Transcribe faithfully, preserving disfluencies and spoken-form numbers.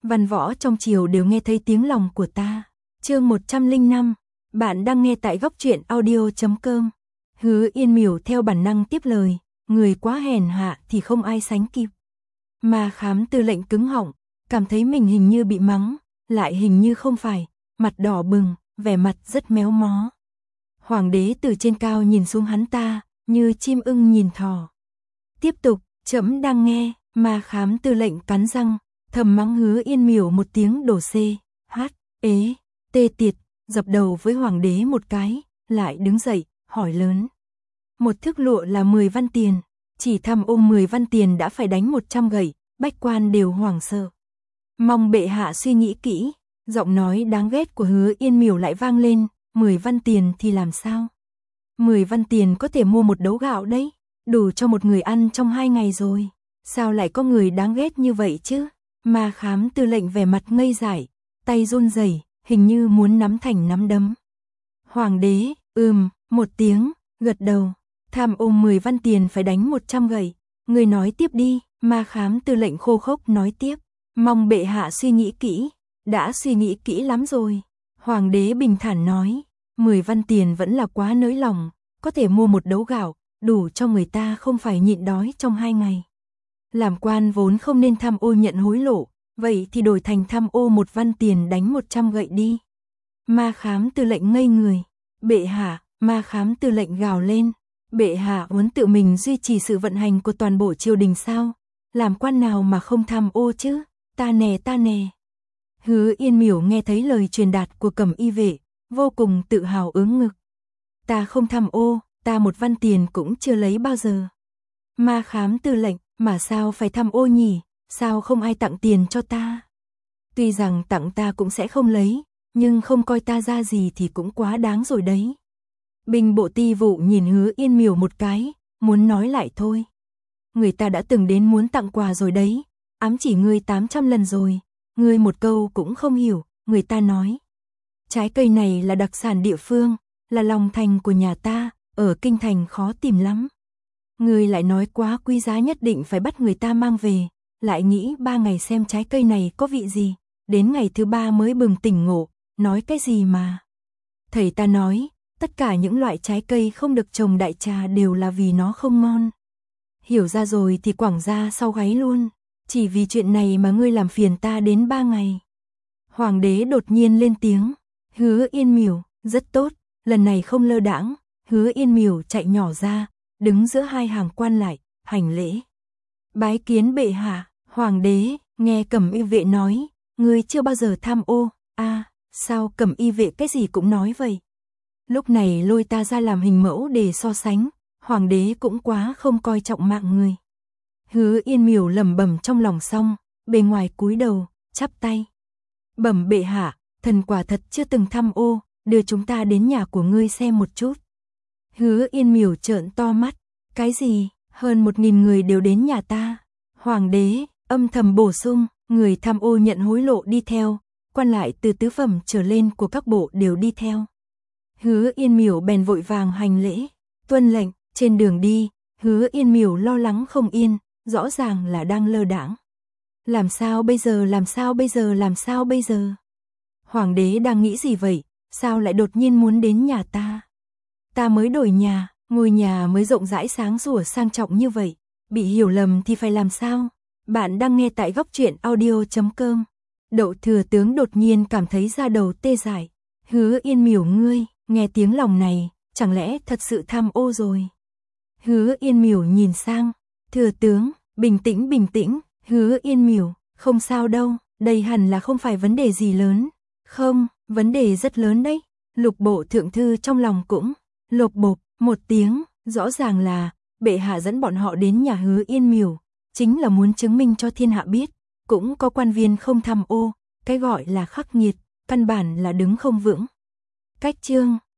văn võ trong triều đều nghe thấy tiếng lòng của ta. Chương một trăm lẻ năm, bạn đang nghe tại góc truyện audio chấm com. Hứa Yên Miểu theo bản năng tiếp lời, người quá hèn hạ thì không ai sánh kịp. Mà Khám Tư lệnh cứng họng, cảm thấy mình hình như bị mắng, lại hình như không phải, mặt đỏ bừng, vẻ mặt rất méo mó. Hoàng đế từ trên cao nhìn xuống hắn ta, như chim ưng nhìn thỏ. Tiếp tục, trẫm đang nghe, mà Khám Tư lệnh cắn răng, thầm mắng Hứa Yên Miểu một tiếng đồ xê, hát, ế, tê tiệt, dập đầu với hoàng đế một cái, lại đứng dậy, hỏi lớn. Một thước lụa là mười văn tiền, chỉ thăm ôm mười văn tiền đã phải đánh một trăm gậy, bách quan đều hoảng sợ. Mong bệ hạ suy nghĩ kỹ, giọng nói đáng ghét của Hứa Yên Miểu lại vang lên, mười văn tiền thì làm sao? mười văn tiền có thể mua một đấu gạo đấy, đủ cho một người ăn trong hai ngày rồi. Sao lại có người đáng ghét như vậy chứ? Mà Khám Tư lệnh vẻ mặt ngây dại, tay run rẩy, hình như muốn nắm thành nắm đấm. Hoàng đế, ừm, một tiếng, gật đầu, tham ôm mười văn tiền phải đánh một trăm gậy. Người nói tiếp đi, mà Khám Tư lệnh khô khốc nói tiếp, mong bệ hạ suy nghĩ kỹ, đã suy nghĩ kỹ lắm rồi. Hoàng đế bình thản nói, mười văn tiền vẫn là quá nới lòng, có thể mua một đấu gạo, đủ cho người ta không phải nhịn đói trong hai ngày. Làm quan vốn không nên tham ô nhận hối lộ, vậy thì đổi thành tham ô một văn tiền đánh một trăm gậy đi. Ma Khám Tư lệnh ngây người, bệ hạ, Ma Khám Tư lệnh gào lên, bệ hạ muốn tự mình duy trì sự vận hành của toàn bộ triều đình sao? Làm quan nào mà không tham ô chứ? Ta nè ta nè. Hứa Yên Miểu nghe thấy lời truyền đạt của Cẩm Y vệ, vô cùng tự hào ướng ngực. Ta không tham ô, ta một văn tiền cũng chưa lấy bao giờ. Ma Khám Tư lệnh, mà sao phải tham ô nhỉ? Sao không ai tặng tiền cho ta? Tuy rằng tặng ta cũng sẽ không lấy, nhưng không coi ta ra gì thì cũng quá đáng rồi đấy. Binh bộ ti vụ nhìn Hứa Yên Miểu một cái, muốn nói lại thôi. Người ta đã từng đến muốn tặng quà rồi đấy, ám chỉ ngươi tám trăm lần rồi, ngươi một câu cũng không hiểu, người ta nói. Trái cây này là đặc sản địa phương, là lòng thành của nhà ta, ở kinh thành khó tìm lắm. Ngươi lại nói quá quý giá nhất định phải bắt người ta mang về, lại nghĩ ba ngày xem trái cây này có vị gì, đến ngày thứ ba mới bừng tỉnh ngộ, nói cái gì mà. Thầy ta nói, tất cả những loại trái cây không được trồng đại trà đều là vì nó không ngon. Hiểu ra rồi thì quẳng ra sau gáy luôn, chỉ vì chuyện này mà ngươi làm phiền ta đến ba ngày. Hoàng đế đột nhiên lên tiếng, Hứa Yên Miểu, rất tốt, lần này không lơ đãng. Hứa Yên Miểu chạy nhỏ ra, đứng giữa hai hàng quan lại, hành lễ. Bái kiến bệ hạ. Hoàng đế, nghe Cẩm Y vệ nói, ngươi chưa bao giờ tham ô. A, à, sao Cẩm Y vệ cái gì cũng nói vậy? Lúc này lôi ta ra làm hình mẫu để so sánh, hoàng đế cũng quá không coi trọng mạng người. Hứa Yên Miểu lẩm bẩm trong lòng xong, bề ngoài cúi đầu, chắp tay. Bẩm bệ hạ, thần quả thật chưa từng tham ô, đưa chúng ta đến nhà của ngươi xem một chút. Hứa Yên Miểu trợn to mắt, cái gì, hơn một nghìn người đều đến nhà ta. Hoàng đế, âm thầm bổ sung, người tham ô nhận hối lộ đi theo, quan lại từ tứ phẩm trở lên của các bộ đều đi theo. Hứa Yên Miểu bèn vội vàng hành lễ, tuân lệnh. Trên đường đi, Hứa Yên Miểu lo lắng không yên, rõ ràng là đang lơ đãng. Làm sao bây giờ, làm sao bây giờ, làm sao bây giờ? Hoàng đế đang nghĩ gì vậy, sao lại đột nhiên muốn đến nhà ta? Ta mới đổi nhà, ngôi nhà mới rộng rãi sáng sủa sang trọng như vậy, bị hiểu lầm thì phải làm sao? Bạn đang nghe tại góc truyện audio chấm com. Đậu thừa tướng đột nhiên cảm thấy da đầu tê dại. Hứa Yên Miểu ngươi, nghe tiếng lòng này, chẳng lẽ thật sự tham ô rồi? Hứa Yên Miểu nhìn sang, thừa tướng, bình tĩnh bình tĩnh, Hứa Yên Miểu, không sao đâu, đây hẳn là không phải vấn đề gì lớn. Không, vấn đề rất lớn đấy. Lục bộ thượng thư trong lòng cũng lột bột một tiếng, rõ ràng là bệ hạ dẫn bọn họ đến nhà Hứa Yên Miểu, chính là muốn chứng minh cho thiên hạ biết, cũng có quan viên không tham ô, cái gọi là khắc nghiệt, căn bản là đứng không vững. Cách chương